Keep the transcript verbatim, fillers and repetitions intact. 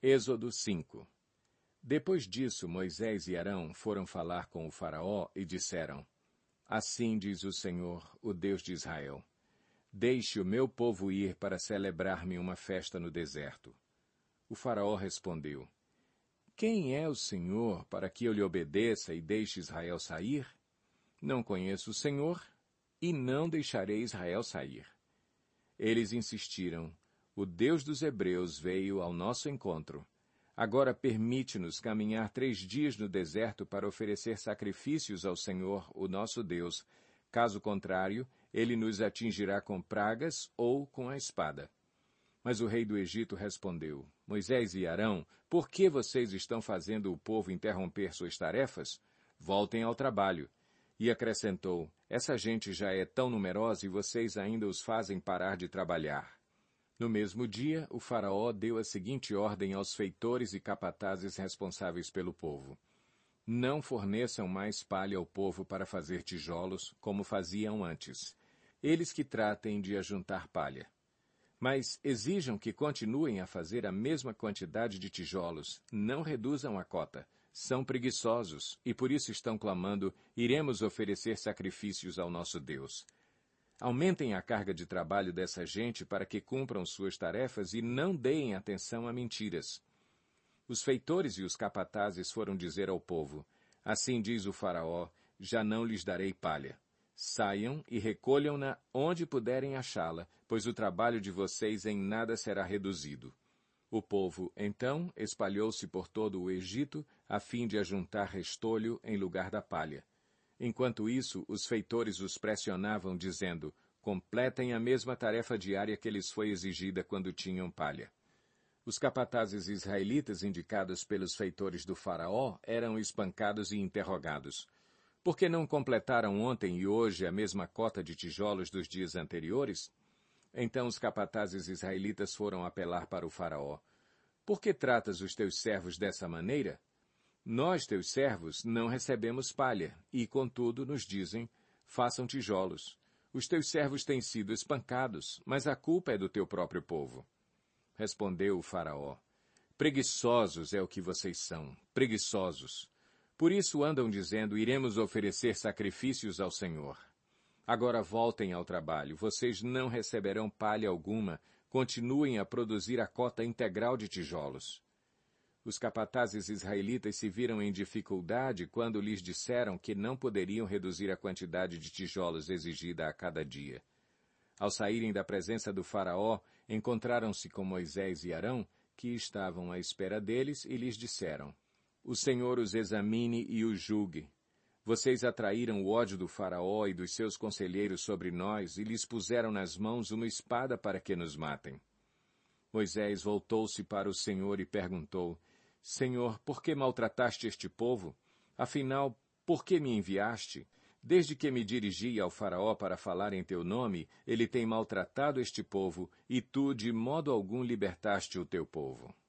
Êxodo cinco. Depois disso, Moisés e Arão foram falar com o faraó e disseram: Assim diz o Senhor, o Deus de Israel: Deixe o meu povo ir para celebrar-me uma festa no deserto. O faraó respondeu: Quem é o Senhor para que eu lhe obedeça e deixe Israel sair? Não conheço o Senhor e não deixarei Israel sair. Eles insistiram: O Deus dos Hebreus veio ao nosso encontro. Agora permite-nos caminhar três dias no deserto para oferecer sacrifícios ao Senhor, o nosso Deus. Caso contrário, ele nos atingirá com pragas ou com a espada. Mas o rei do Egito respondeu: Moisés e Arão, por que vocês estão fazendo o povo interromper suas tarefas? Voltem ao trabalho. E acrescentou: Essa gente já é tão numerosa e vocês ainda os fazem parar de trabalhar. No mesmo dia, o faraó deu a seguinte ordem aos feitores e capatazes responsáveis pelo povo: Não forneçam mais palha ao povo para fazer tijolos, como faziam antes. Eles que tratem de ajuntar palha. Mas exijam que continuem a fazer a mesma quantidade de tijolos, não reduzam a cota. São preguiçosos e por isso estão clamando: Iremos oferecer sacrifícios ao nosso Deus. Aumentem a carga de trabalho dessa gente para que cumpram suas tarefas e não deem atenção a mentiras. Os feitores e os capatazes foram dizer ao povo: Assim diz o faraó, já não lhes darei palha. Saiam e recolham-na onde puderem achá-la, pois o trabalho de vocês em nada será reduzido. O povo, então, espalhou-se por todo o Egito, a fim de ajuntar restolho em lugar da palha. Enquanto isso, os feitores os pressionavam, dizendo: Completem a mesma tarefa diária que lhes foi exigida quando tinham palha. Os capatazes israelitas indicados pelos feitores do faraó eram espancados e interrogados. Por que não completaram ontem e hoje a mesma cota de tijolos dos dias anteriores? Então os capatazes israelitas foram apelar para o faraó: Por que tratas os teus servos dessa maneira? Nós, teus servos, não recebemos palha, e, contudo, nos dizem: Façam tijolos. Os teus servos têm sido espancados, mas a culpa é do teu próprio povo. Respondeu o faraó: Preguiçosos é o que vocês são, preguiçosos. Por isso andam dizendo: Iremos oferecer sacrifícios ao Senhor. Agora voltem ao trabalho, vocês não receberão palha alguma, continuem a produzir a cota integral de tijolos. Os capatazes israelitas se viram em dificuldade quando lhes disseram que não poderiam reduzir a quantidade de tijolos exigida a cada dia. Ao saírem da presença do faraó, encontraram-se com Moisés e Arão, que estavam à espera deles, e lhes disseram: O Senhor os examine e os julgue. Vocês atraíram o ódio do faraó e dos seus conselheiros sobre nós e lhes puseram nas mãos uma espada para que nos matem. Moisés voltou-se para o Senhor e perguntou: Senhor, por que maltrataste este povo? Afinal, por que me enviaste? Desde que me dirigi ao faraó para falar em teu nome, ele tem maltratado este povo, e tu de modo algum libertaste o teu povo.